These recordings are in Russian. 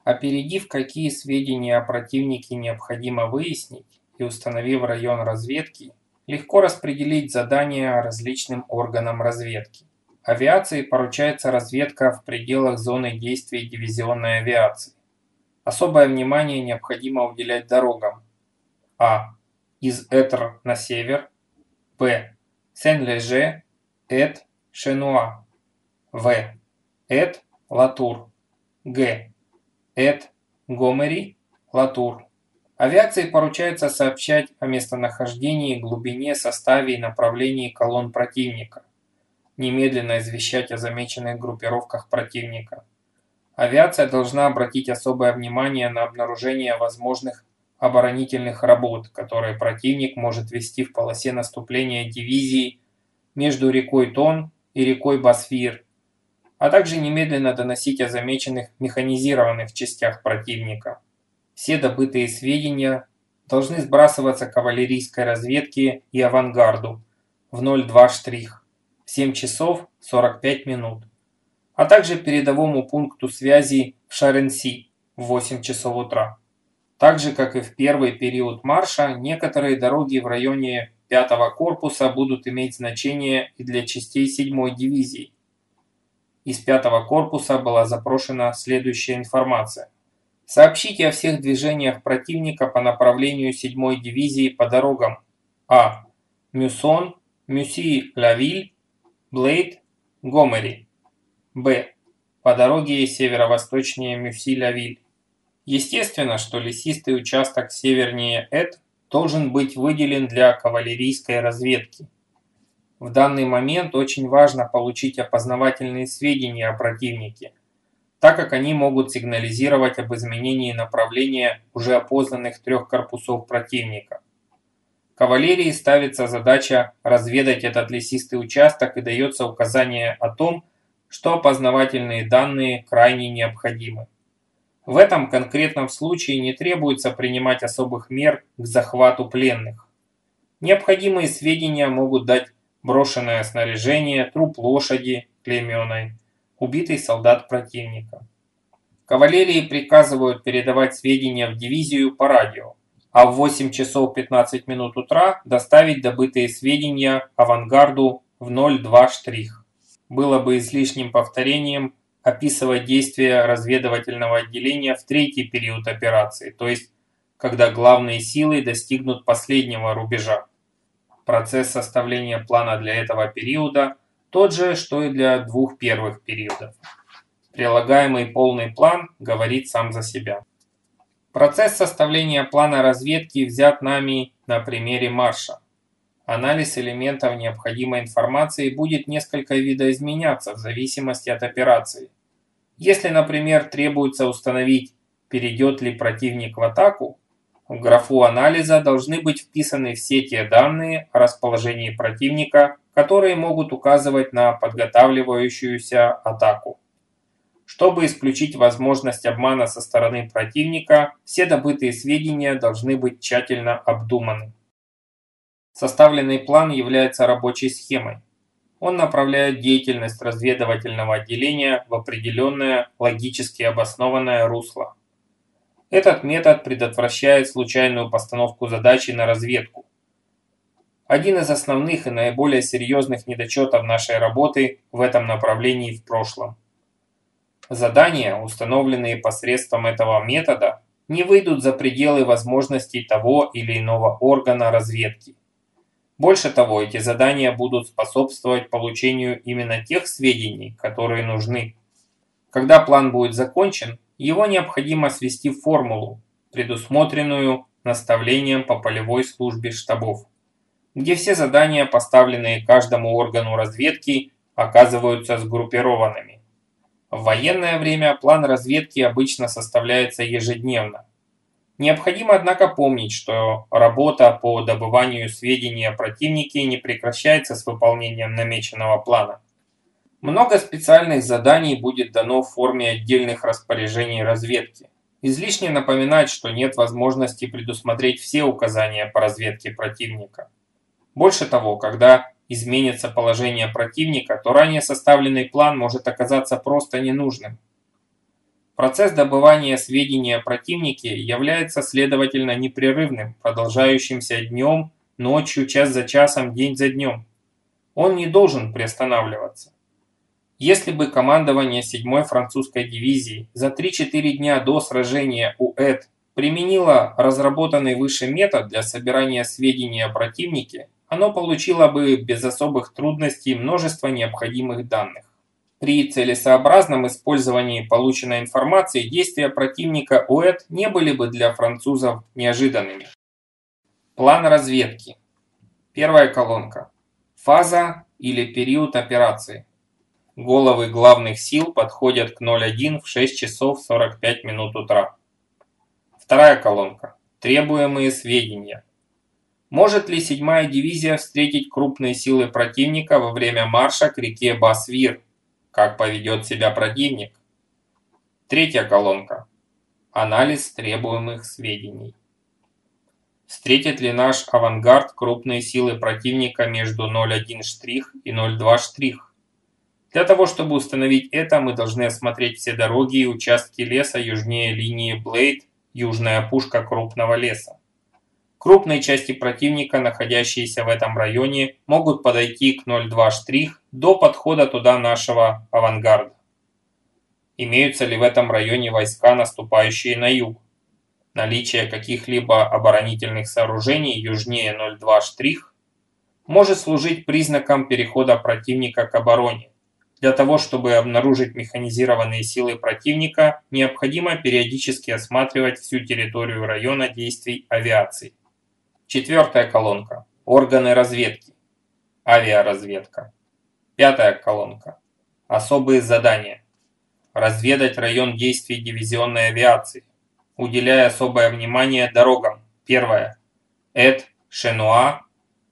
Опередив, какие сведения о противнике необходимо выяснить, и установив район разведки, легко распределить задания различным органам разведки. Авиации поручается разведка в пределах зоны действия дивизионной авиации. Особое внимание необходимо уделять дорогам. А. Из Этр на север. Б. Сен-Леже, Эт, Шенуа. В. Эт, Латур. Г. Эт, Гомери, Латур. Авиации поручается сообщать о местонахождении, глубине, составе и направлении колонн противника. Немедленно извещать о замеченных группировках противника. Авиация должна обратить особое внимание на обнаружение возможных оборонительных работ, которые противник может вести в полосе наступления дивизии между рекой Тон и рекой Босфир, а также немедленно доносить о замеченных механизированных частях противника. Все добытые сведения должны сбрасываться кавалерийской разведке и авангарду в 02 штрих в 7 часов 45 минут, а также передовому пункту связи в Шаренси в 8 часов утра. Так же, как и в первый период марша, некоторые дороги в районе 5-го корпуса будут иметь значение и для частей 7-й дивизии. Из 5-го корпуса была запрошена следующая информация. Сообщите о всех движениях противника по направлению 7-й дивизии по дорогам А. Мюсон, Мюси-Лавиль, Блейд, Гомери. Б. По дороге северо-восточнее Мюси-Лавиль. Естественно, что лесистый участок севернее Эт должен быть выделен для кавалерийской разведки. В данный момент очень важно получить опознавательные сведения о противнике, так как они могут сигнализировать об изменении направления уже опознанных 3 корпусов противника. Кавалерии ставится задача разведать этот лесистый участок и дается указание о том, что опознавательные данные крайне необходимы. В этом конкретном случае не требуется принимать особых мер к захвату пленных. Необходимые сведения могут дать брошенное снаряжение, труп лошади клейменной, убитый солдат противника. Кавалерии приказывают передавать сведения в дивизию по радио, а в 8 часов 15 минут утра доставить добытые сведения авангарду в 02 штрих. Было бы излишним повторением описывать действия разведывательного отделения в 3-й период операции, то есть когда главные силы достигнут последнего рубежа. Процесс составления плана для этого периода тот же, что и для 2 первых периодов. Прилагаемый полный план говорит сам за себя. Процесс составления плана разведки взят нами на примере марша. Анализ элементов необходимой информации будет несколько видоизменяться в зависимости от операции. Если, например, требуется установить, перейдет ли противник в атаку, в графу анализа должны быть вписаны все те данные о расположении противника, которые могут указывать на подготавливающуюся атаку. Чтобы исключить возможность обмана со стороны противника, все добытые сведения должны быть тщательно обдуманы. Составленный план является рабочей схемой. Он направляет деятельность разведывательного отделения в определенное логически обоснованное русло. Этот метод предотвращает случайную постановку задачи на разведку. Один из основных и наиболее серьезных недочетов нашей работы в этом направлении в прошлом. Задания, установленные посредством этого метода, не выйдут за пределы возможностей того или иного органа разведки. Больше того, эти задания будут способствовать получению именно тех сведений, которые нужны. Когда план будет закончен, его необходимо свести в формулу, предусмотренную наставлением по полевой службе штабов, где все задания, поставленные каждому органу разведки, оказываются сгруппированными. В военное время план разведки обычно составляется ежедневно. Необходимо, однако, помнить, что работа по добыванию сведений о противнике не прекращается с выполнением намеченного плана. Много специальных заданий будет дано в форме отдельных распоряжений разведки. Излишне напоминать, что нет возможности предусмотреть все указания по разведке противника. Больше того, когда изменится положение противника, то ранее составленный план может оказаться просто ненужным. Процесс добывания сведений о противнике является, следовательно, непрерывным, продолжающимся днем, ночью, час за часом, день за днем. Он не должен приостанавливаться. Если бы командование 7-й французской дивизии за 3-4 дня до сражения у Эд применило разработанный выше метод для собирания сведений о противнике, оно получило бы без особых трудностей множество необходимых данных. При целесообразном использовании полученной информации действия противника УЭД не были бы для французов неожиданными. План разведки. Первая колонка. Фаза или период операции. Головы главных сил подходят к 01 в 6 часов 45 минут утра. Вторая колонка. Требуемые сведения. Может ли 7-я дивизия встретить крупные силы противника во время марша к реке Басвир? Как поведет себя противник? Третья колонка. Анализ требуемых сведений. Встретит ли наш авангард крупные силы противника между 01 штрих и 02 штрих? Для того, чтобы установить это, мы должны осмотреть все дороги и участки леса южнее линии Блейд, южная опушка крупного леса. Крупные части противника, находящиеся в этом районе, могут подойти к 02 штрих до подхода туда нашего авангарда. Имеются ли в этом районе войска, наступающие на юг? Наличие каких-либо оборонительных сооружений южнее 02 штрих может служить признаком перехода противника к обороне. Для того, чтобы обнаружить механизированные силы противника, необходимо периодически осматривать всю территорию района действий авиации. Четвертая колонка. Органы разведки. Авиаразведка. Пятая колонка. Особые задания. Разведать район действий дивизионной авиации, уделяя особое внимание дорогам. Первое. Эд, Шенуа,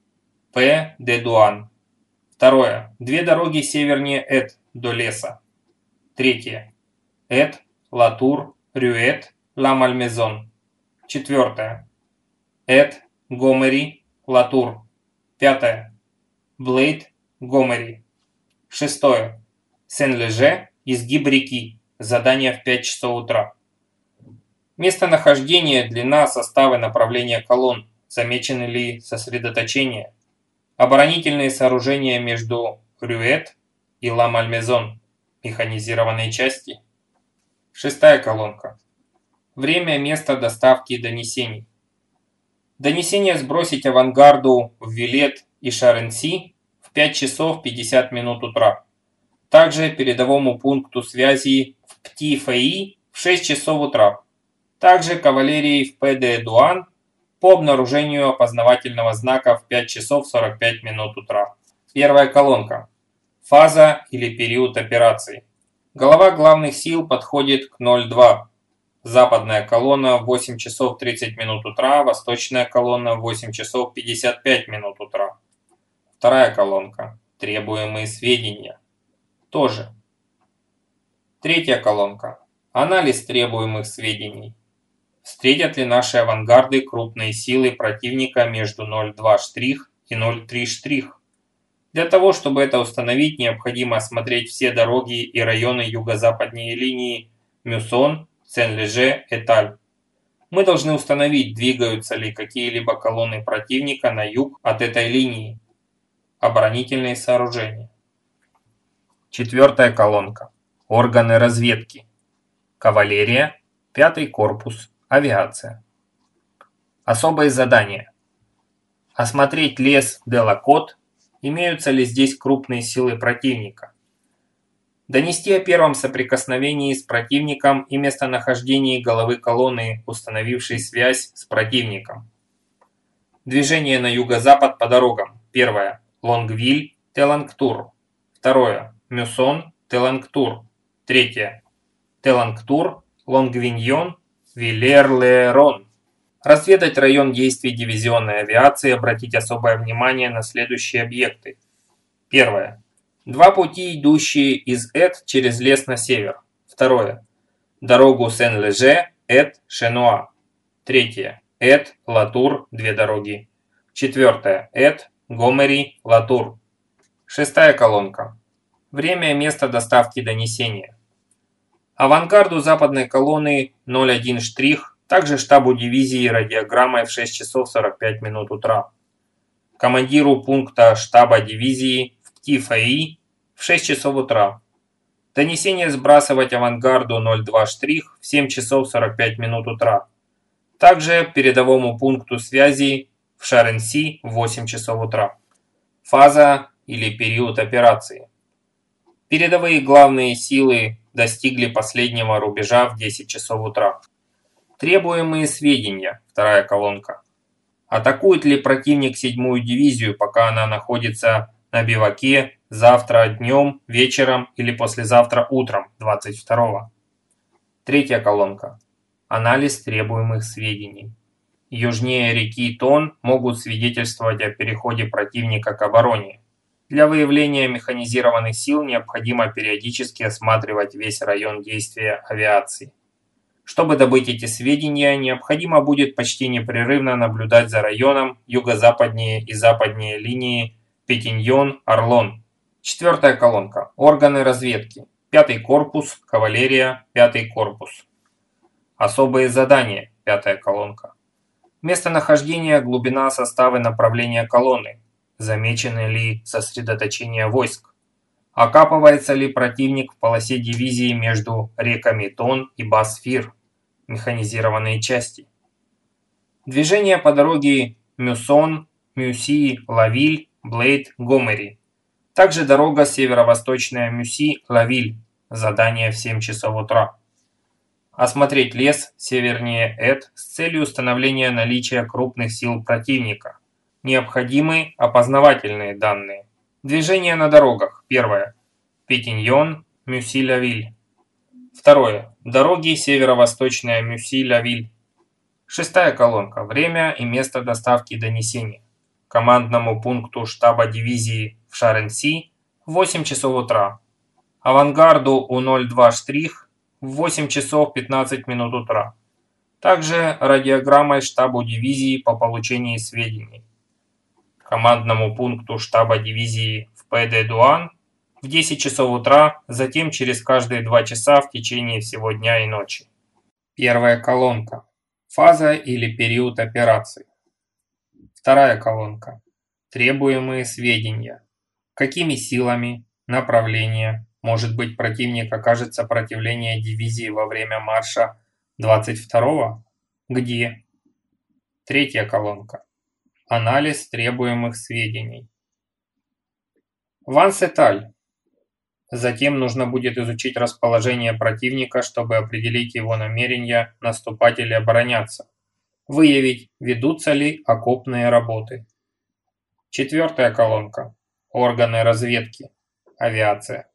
П. де Дуан. Второе. Две дороги севернее Эд, до леса. Третье. Эд, Латур, Рюэт, Ла-Мальмезон. Четвертое. Эд, Гомери, Латур. Пятое. Блейд, Гомери. Шестое. Сен-Леже, изгиб реки. Задание в 5 часов утра. Местонахождение, длина, составы, направления колонн. Замечены ли сосредоточения? Оборонительные сооружения между Рюэт и Ла-Мальмезон. Механизированные части. Шестая колонка. Время, место доставки донесений. Донесение сбросить авангарду в Вилет и Шаренси в 5 часов 50 минут утра. Также передовому пункту связи в Пти-Феи в 6 часов утра. Также кавалерии в П.Д. по обнаружению опознавательного знака в 5 часов 45 минут утра. Первая колонка. Фаза или период операции. Голова главных сил подходит к 02. Западная колонна в 8 часов 30 минут утра, восточная колонна в 8 часов 55 минут утра. Вторая колонка. Требуемые сведения. Тоже. Третья колонка. Анализ требуемых сведений. Встретят ли наши авангарды крупные силы противника между 02 штрих и 03 штрих? Для того, чтобы это установить, необходимо осмотреть все дороги и районы юго-западнее линии Мюсон, Сен-Леже, Эталь. Мы должны установить, двигаются ли какие-либо колонны противника на юг от этой линии. Оборонительные сооружения. Четвертая колонка. Органы разведки. Кавалерия, 5-й корпус, авиация. Особые задания. Осмотреть лес Делакот, имеются ли здесь крупные силы противника. Донести о первом соприкосновении с противником и местонахождении головы колонны, установившей связь с противником. Движение на юго-запад по дорогам. Первое. Лонгвиль, Телангтур. Второе. Мюсон, Телангтур. Третье. Телангтур, Лонгвиньон, Вилер-ле-Рон. Разведать район действий дивизионной авиации, обратить особое внимание на следующие объекты. Первое. Два пути, идущие из Эд через лес на север. Второе. Дорогу Сен-Леже, Эд, Шенуа. Третье. Эд, Латур, 2 дороги. Четвертое. Эд, Гомери, Латур. Шестая колонка. Время и место доставки донесения. Авангарду западной колонны 01 штрих, также штабу дивизии радиограммой в 6 часов 45 минут утра. Командиру пункта штаба дивизии в ТФИ в 6 часов утра. Донесение сбрасывать авангарду 02 штрих в 7 часов 45 минут утра. Также передовому пункту связи в Шаренси в 8 часов утра. Фаза или период операции. Передовые главные силы достигли последнего рубежа в 10 часов утра. Требуемые сведения, вторая колонка. Атакует ли противник 7-ю дивизию, пока она находится на биваке завтра днем, вечером или послезавтра утром 22-го? Третья колонка. Анализ требуемых сведений. Южнее реки Тон могут свидетельствовать о переходе противника к обороне. Для выявления механизированных сил необходимо периодически осматривать весь район действия авиации. Чтобы добыть эти сведения, необходимо будет почти непрерывно наблюдать за районом юго-западнее и западнее линии Петиньон-Орлон. Четвертая колонка. Органы разведки. 5-й корпус, кавалерия, 5-й корпус. Особые задания. 5-я колонка. Местонахождение, глубина, составы, направления колонны. Замечены ли сосредоточения войск? Окапывается ли противник в полосе дивизии между реками Тон и Басфир? Механизированные части. Движение по дороге Мюсон, Мюси, Лавиль, Блейд, Гомери. Также дорога северо-восточная Мюси, Лавиль. Задание в 7 часов утра. Осмотреть лес севернее Эд с целью установления наличия крупных сил противника. Необходимы опознавательные данные. Движение на дорогах. Первое. Петиньон, Мюси-Лавиль. Второе. Дороги северо-восточная Мюси-Лавиль. Шестая колонка. Время и место доставки донесений. Командному пункту штаба дивизии в Шаренси в 8 часов утра. Авангарду у 02 штрих в 8 часов 15 минут утра. Также радиограммой штабу дивизии по получению сведений. Командному пункту штаба дивизии в ПД-Дуан в 10 часов утра, затем через каждые 2 часа в течение всего дня и ночи. Первая колонка. Фаза или период операции. Вторая колонка. Требуемые сведения. Какими силами, направление, может быть противник окажет сопротивление дивизии во время марша 22-го? Где? Третья колонка. Анализ требуемых сведений. Вансеталь. Затем нужно будет изучить расположение противника, чтобы определить его намерения наступать или обороняться. Выявить, ведутся ли окопные работы. Четвертая колонка. Органы разведки. Авиация.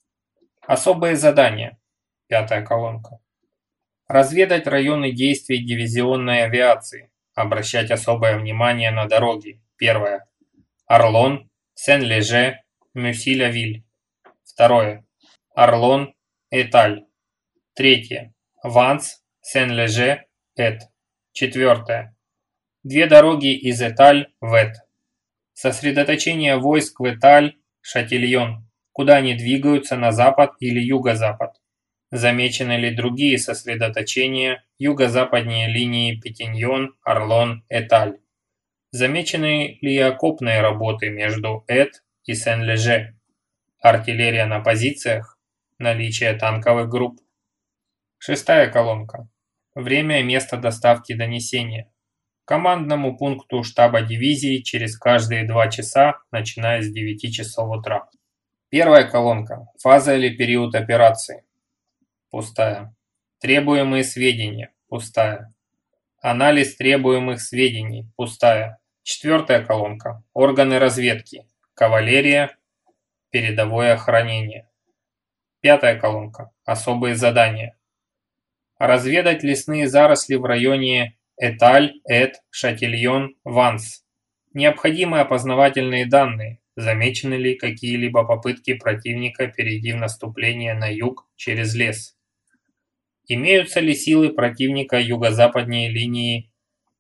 Особые задания. Пятая колонка. Разведать районы действий дивизионной авиации. Обращать особое внимание на дороги. Первое. Орлон, Сен-Леже, Мюси-Лавиль. Второе. Орлон, Эталь. Третье. Ванс, Сен-Леже, Эт. Четвертое. Две дороги из Эталь в Эт. Сосредоточение войск в Эталь, Шатильон. Куда они двигаются, на запад или юго-запад. Замечены ли другие сосредоточения юго-западнее линии Петиньон, Орлон, Эталь? Замечены ли окопные работы между Эт и Сен-Леже? Артиллерия на позициях? Наличие танковых групп? Шестая колонка. Время и место доставки донесения. Командному пункту штаба дивизии через каждые 2 часа, начиная с 9 часов утра. Первая колонка. Фаза или период операции. Пустая. Требуемые сведения. Пустая. Анализ требуемых сведений. Пустая. Четвертая колонка. Органы разведки. Кавалерия. Передовое охранение. Пятая колонка. Особые задания. Разведать лесные заросли в районе Эталь, Эт, Шатильон, Ванс. Необходимы опознавательные данные. Замечены ли какие-либо попытки противника перейти в наступление на юг через лес? Имеются ли силы противника юго-западнее линии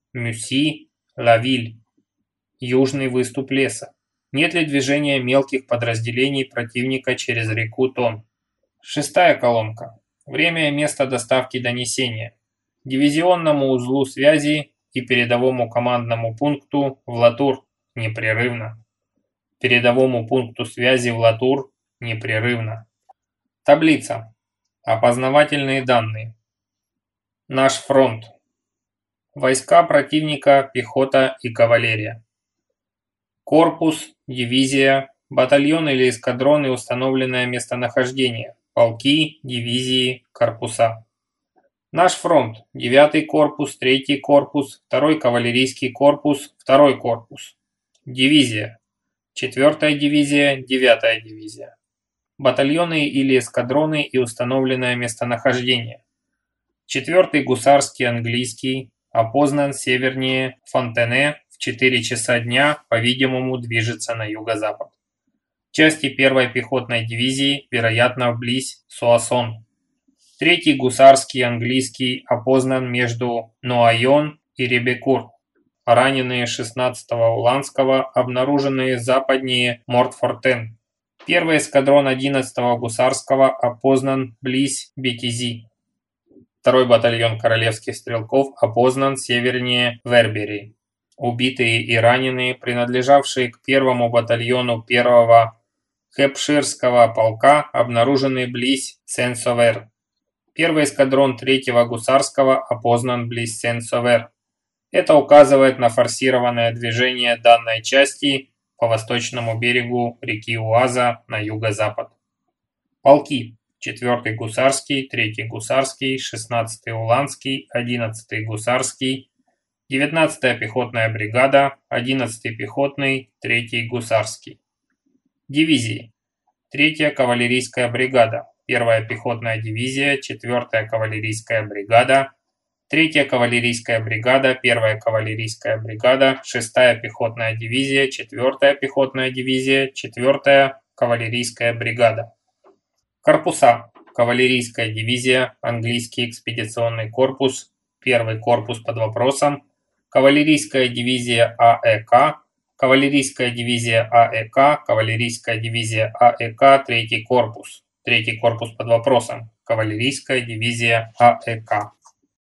Мюси-Лавиль, южный выступ леса? Нет ли движения мелких подразделений противника через реку Тон? Шестая колонка. Время и место доставки донесения. Дивизионному узлу связи и передовому командному пункту в Латур непрерывно. Передовому пункту связи в Латур непрерывно. Таблица. Опознавательные данные. Наш фронт. Войска противника, пехота и кавалерия. Корпус, дивизия, батальон или эскадрон и установленное местонахождение. Полки, дивизии, корпуса. Наш фронт. 9-й корпус, 3-й корпус, 2-й кавалерийский корпус, 2-й корпус. Дивизия. 4-я дивизия, 9-я дивизия. Батальоны или эскадроны и установленное местонахождение. 4-й гусарский английский, опознан севернее Фонтене, в 4 часа дня, по-видимому, движется на юго-запад. Части 1-й пехотной дивизии, вероятно, вблизь Суассон. 3-й гусарский английский опознан между Нуайон и Ребекур. Раненые 16-го Уланского обнаруженные западнее Мортфортен. 1-й эскадрон 11-го гусарского опознан близ Бетизи. 2-й батальон королевских стрелков опознан севернее Вербери. Убитые и раненые, принадлежавшие к 1-му батальону 1-го Хепширского полка, обнаружены близ Сен-Совер. 1-й эскадрон 3-го гусарского опознан близ Сен-Совер. Это указывает на форсированное движение данной части по восточному берегу реки Уаза на юго-запад. Полки. 4-й гусарский, 3-й гусарский, 16-й Уланский, 11-й гусарский, 19-я пехотная бригада, 11-й пехотный, 3-й гусарский. Дивизии. 3-я кавалерийская бригада, 1-я пехотная дивизия, 4-я кавалерийская бригада, 3-я кавалерийская бригада, 1-я кавалерийская бригада, 6-я пехотная дивизия, 4-я пехотная дивизия, 4-я кавалерийская бригада. Корпуса. Кавалерийская дивизия, английский экспедиционный корпус, 1-й корпус под вопросом, кавалерийская дивизия АЭК, кавалерийская дивизия АЭК, кавалерийская дивизия АЭК, 3-й корпус под вопросом, кавалерийская дивизия АЭК.